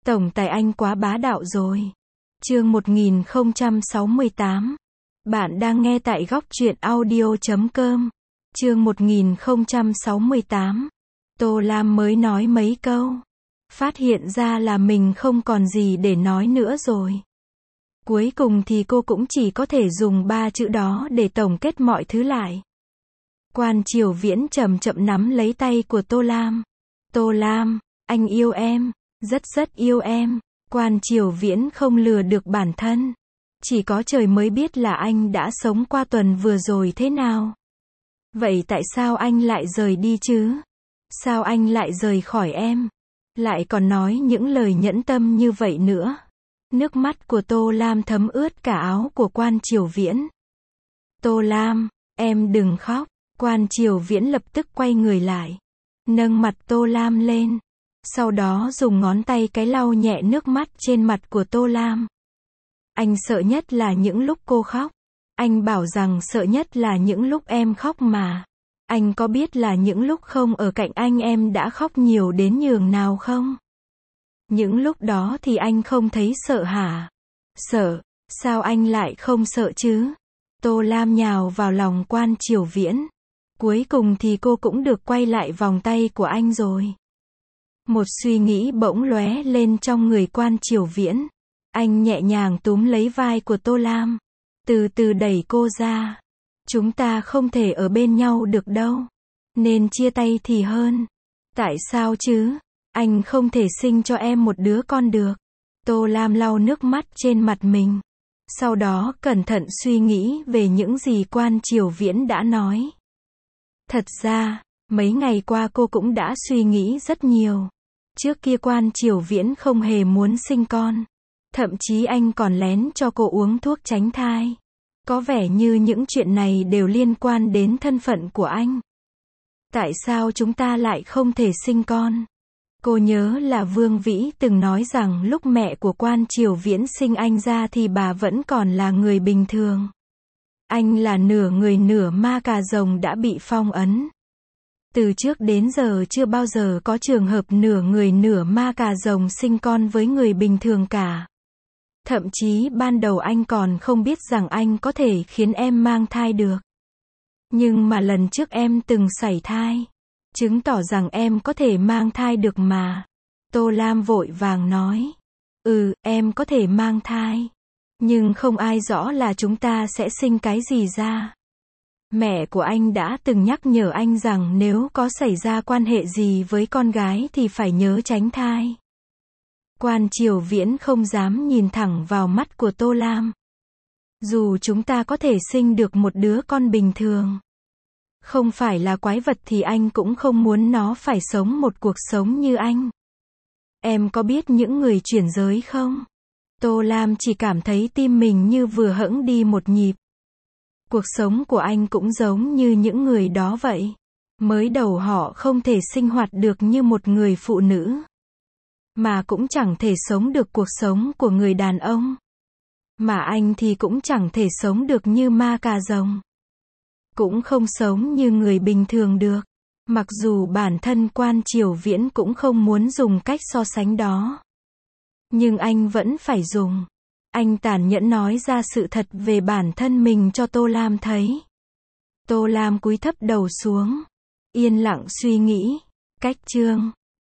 Tổng tài anh quá bá đạo rồi. Chương 1068. Bạn đang nghe tại góc truyện audio.com. Chương 1068. Tô Lam mới nói mấy câu. Phát hiện ra là mình không còn gì để nói nữa rồi. Cuối cùng thì cô cũng chỉ có thể dùng 3 chữ đó để tổng kết mọi thứ lại. Quan Triều Viễn chậm chậm nắm lấy tay của Tô Lam. Tô Lam, anh yêu em, rất yêu em. Quan Triều Viễn không lừa được bản thân. Chỉ có trời mới biết là anh đã sống qua tuần vừa rồi thế nào. Vậy tại sao anh lại rời đi chứ? Sao anh lại rời khỏi em? Lại còn nói những lời nhẫn tâm như vậy nữa. Nước mắt của Tô Lam thấm ướt cả áo của Quan Triều Viễn. Tô Lam, em đừng khóc. Quan Triều Viễn lập tức quay người lại. Nâng mặt Tô Lam lên. Sau đó dùng ngón tay cái lau nhẹ nước mắt trên mặt của Tô Lam. Anh sợ nhất là những lúc cô khóc. Anh bảo rằng sợ nhất là những lúc em khóc mà. Anh có biết là những lúc không ở cạnh anh em đã khóc nhiều đến nhường nào không? Những lúc đó thì anh không thấy sợ hả? Sợ, sao anh lại không sợ chứ? Tô Lam nhào vào lòng Quan Triều Viễn. Cuối cùng thì cô cũng được quay lại vòng tay của anh rồi. Một suy nghĩ bỗng lóe lên trong người Quan Triều Viễn. Anh nhẹ nhàng túm lấy vai của Tô Lam. Từ từ đẩy cô ra. Chúng ta không thể ở bên nhau được đâu. Nên chia tay thì hơn. Tại sao chứ? Anh không thể sinh cho em một đứa con được. Tô Lam lau nước mắt trên mặt mình. Sau đó cẩn thận suy nghĩ về những gì Quan Triều Viễn đã nói. Thật ra, mấy ngày qua cô cũng đã suy nghĩ rất nhiều. Trước kia Quan Triều Viễn không hề muốn sinh con. Thậm chí anh còn lén cho cô uống thuốc tránh thai. Có vẻ như những chuyện này đều liên quan đến thân phận của anh. Tại sao chúng ta lại không thể sinh con? Cô nhớ là Vương Vĩ từng nói rằng lúc mẹ của Quan Triều Viễn sinh anh ra thì bà vẫn còn là người bình thường. Anh là nửa người nửa ma cà rồng đã bị phong ấn. Từ trước đến giờ chưa bao giờ có trường hợp nửa người nửa ma cà rồng sinh con với người bình thường cả. Thậm chí ban đầu anh còn không biết rằng anh có thể khiến em mang thai được. Nhưng mà lần trước em từng sảy thai. Chứng tỏ rằng em có thể mang thai được mà. Tô Lam vội vàng nói. Em có thể mang thai. Nhưng không ai rõ là chúng ta sẽ sinh cái gì ra. Mẹ của anh đã từng nhắc nhở anh rằng nếu có xảy ra quan hệ gì với con gái thì phải nhớ tránh thai. Quan Triều Viễn không dám nhìn thẳng vào mắt của Tô Lam. Dù chúng ta có thể sinh được một đứa con bình thường, không phải là quái vật thì anh cũng không muốn nó phải sống một cuộc sống như anh. Em có biết những người chuyển giới không? Tô Lam chỉ cảm thấy tim mình như vừa hẫng đi một nhịp. Cuộc sống của anh cũng giống như những người đó vậy. Mới đầu họ không thể sinh hoạt được như một người phụ nữ. Mà cũng chẳng thể sống được cuộc sống của người đàn ông. Mà anh thì cũng chẳng thể sống được như ma cà rồng. Cũng không sống như người bình thường được. Mặc dù bản thân Quan Triều Viễn cũng không muốn dùng cách so sánh đó. Nhưng anh vẫn phải dùng. Anh tàn nhẫn nói ra sự thật về bản thân mình cho Tô Lam thấy. Tô Lam cúi thấp đầu xuống. Yên lặng suy nghĩ. Cách chương